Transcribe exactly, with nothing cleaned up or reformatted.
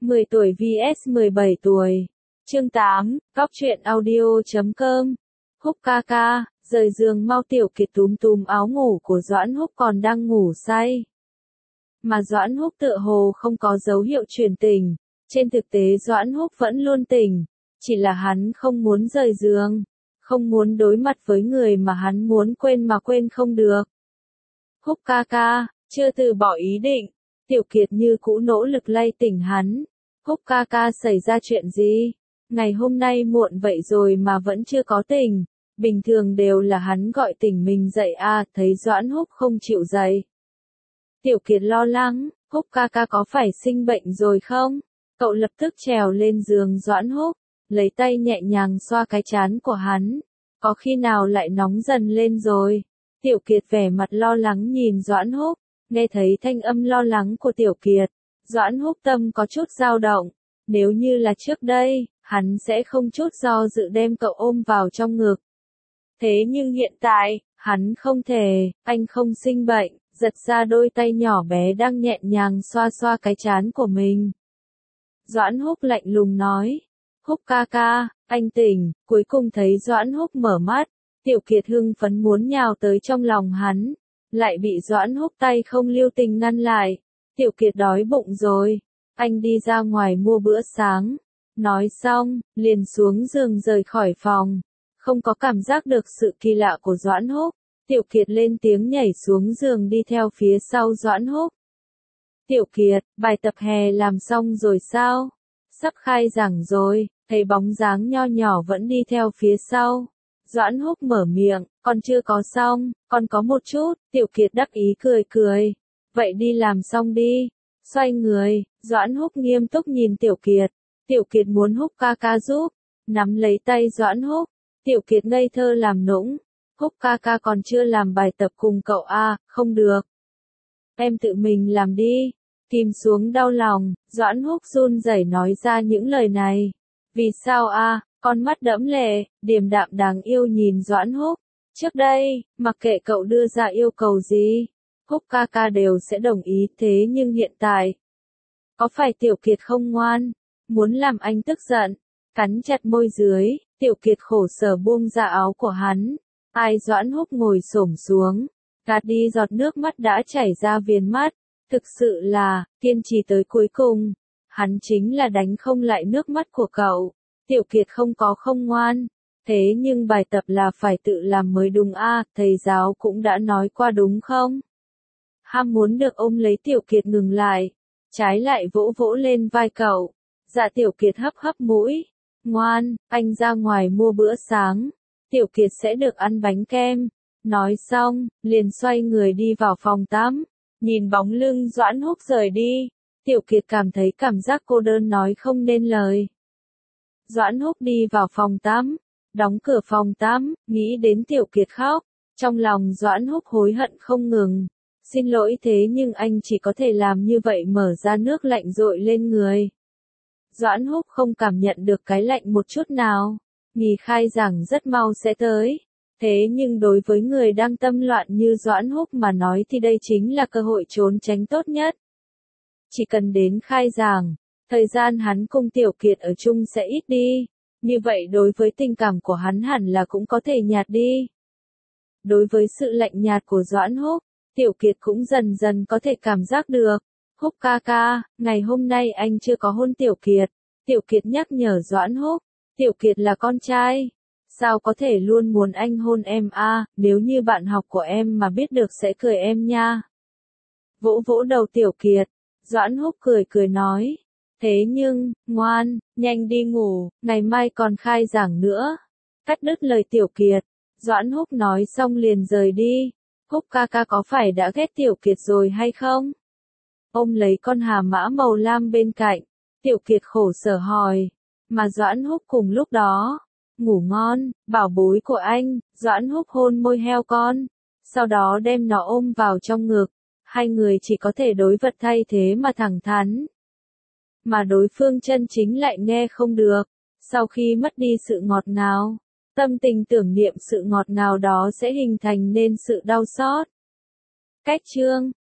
mười tuổi vs mười bảy tuổi. Chương tám, Cóc truyện audio chấm com. Húc ca ca, rời giường mau. Tiểu Kiệt túm túm áo ngủ của Doãn Húc còn đang ngủ say. Mà Doãn Húc tựa hồ không có dấu hiệu chuyển tỉnh. Trên thực tế Doãn Húc vẫn luôn tỉnh. Chỉ là hắn không muốn rời giường. Không muốn đối mặt với người mà hắn muốn quên mà quên không được. Húc ca ca, chưa từ bỏ ý định. Tiểu Kiệt như cũ nỗ lực lay tỉnh hắn. Húc ca ca xảy ra chuyện gì? Ngày hôm nay muộn vậy rồi mà vẫn chưa có tỉnh. Bình thường đều là hắn gọi tỉnh mình dậy à, thấy Doãn Húc không chịu dậy. Tiểu Kiệt lo lắng, Húc ca ca có phải sinh bệnh rồi không? Cậu lập tức trèo lên giường Doãn Húc, lấy tay nhẹ nhàng xoa cái trán của hắn. Có khi nào lại nóng dần lên rồi? Tiểu Kiệt vẻ mặt lo lắng nhìn Doãn Húc, nghe thấy thanh âm lo lắng của Tiểu Kiệt. Doãn Húc tâm có chút dao động. Nếu như là trước đây, hắn sẽ không chút do dự đem cậu ôm vào trong ngực. Thế nhưng hiện tại, hắn không thể, anh không sinh bệnh, giật ra đôi tay nhỏ bé đang nhẹ nhàng xoa xoa cái trán của mình. Doãn Húc lạnh lùng nói, Húc ca ca, anh tỉnh. Cuối cùng thấy Doãn Húc mở mắt, Tiểu Kiệt hưng phấn muốn nhào tới trong lòng hắn, lại bị Doãn Húc tay không lưu tình ngăn lại. Tiểu Kiệt đói bụng rồi, anh đi ra ngoài mua bữa sáng. Nói xong, liền xuống giường rời khỏi phòng. Không có cảm giác được sự kỳ lạ của Doãn Húc, Tiểu Kiệt lên tiếng nhảy xuống giường đi theo phía sau Doãn Húc. Tiểu Kiệt, bài tập hè làm xong rồi sao? Sắp khai giảng rồi, thấy bóng dáng nho nhỏ vẫn đi theo phía sau. Doãn Húc mở miệng, còn chưa có xong, còn có một chút. Tiểu Kiệt đắc ý cười cười. Vậy đi làm xong đi. Xoay người, Doãn Húc nghiêm túc nhìn Tiểu Kiệt. Tiểu Kiệt muốn Húc ca ca giúp. Nắm lấy tay Doãn Húc. Tiểu Kiệt ngây thơ làm nũng. Húc ca ca còn chưa làm bài tập cùng cậu à, không được. Em tự mình làm đi. Kìm xuống đau lòng, Doãn Húc run rẩy nói ra những lời này. Vì sao à, con mắt đẫm lệ, điềm đạm đáng yêu nhìn Doãn Húc. Trước đây, mặc kệ cậu đưa ra yêu cầu gì, Húc ca ca đều sẽ đồng ý, thế nhưng hiện tại, có phải Tiểu Kiệt không ngoan, muốn làm anh tức giận, cắn chặt môi dưới, Tiểu Kiệt khổ sở buông ra áo của hắn. Ai Doãn Húc ngồi xổm xuống, gạt đi giọt nước mắt đã chảy ra viền mắt. Thực sự là, kiên trì tới cuối cùng, hắn chính là đánh không lại nước mắt của cậu. Tiểu Kiệt không có không ngoan, thế nhưng bài tập là phải tự làm mới đúng à, thầy giáo cũng đã nói qua đúng không? Ham muốn được ôm lấy Tiểu Kiệt ngừng lại, trái lại vỗ vỗ lên vai cậu. Dạ Tiểu Kiệt hấp hấp mũi, ngoan, anh ra ngoài mua bữa sáng, Tiểu Kiệt sẽ được ăn bánh kem. Nói xong, liền xoay người đi vào phòng tắm. Nhìn bóng lưng Doãn Húc rời đi, Tiểu Kiệt cảm thấy cảm giác cô đơn nói không nên lời. Doãn Húc đi vào phòng tắm, đóng cửa phòng tắm, nghĩ đến Tiểu Kiệt khóc, trong lòng Doãn Húc hối hận không ngừng. Xin lỗi thế nhưng anh chỉ có thể làm như vậy, mở ra nước lạnh dội lên người. Doãn Húc không cảm nhận được cái lạnh một chút nào. Nghỉ khai giảng rất mau sẽ tới. Thế nhưng đối với người đang tâm loạn như Doãn Húc mà nói thì đây chính là cơ hội trốn tránh tốt nhất. Chỉ cần đến khai giảng, thời gian hắn cùng Tiểu Kiệt ở chung sẽ ít đi. Như vậy đối với tình cảm của hắn hẳn là cũng có thể nhạt đi. Đối với sự lạnh nhạt của Doãn Húc, Tiểu Kiệt cũng dần dần có thể cảm giác được. Húc ca ca, ngày hôm nay anh chưa có hôn Tiểu Kiệt. Tiểu Kiệt nhắc nhở Doãn Húc. Tiểu Kiệt là con trai. Sao có thể luôn muốn anh hôn em à, nếu như bạn học của em mà biết được sẽ cười em nha. Vỗ vỗ đầu Tiểu Kiệt, Doãn Húc cười cười nói. Thế nhưng, ngoan, nhanh đi ngủ, ngày mai còn khai giảng nữa. Cắt đứt lời Tiểu Kiệt, Doãn Húc nói xong liền rời đi. Húc ca ca có phải đã ghét Tiểu Kiệt rồi hay không? Ôm lấy con hà mã màu lam bên cạnh, Tiểu Kiệt khổ sở hỏi. Mà Doãn Húc cùng lúc đó. Ngủ ngon, bảo bối của anh. Doãn Húc hôn môi heo con, sau đó đem nó ôm vào trong ngực. Hai người chỉ có thể đối vật thay thế mà thẳng thắn. Mà đối phương chân chính lại nghe không được. Sau khi mất đi sự ngọt ngào, tâm tình tưởng niệm sự ngọt ngào đó sẽ hình thành nên sự đau xót. Cách chương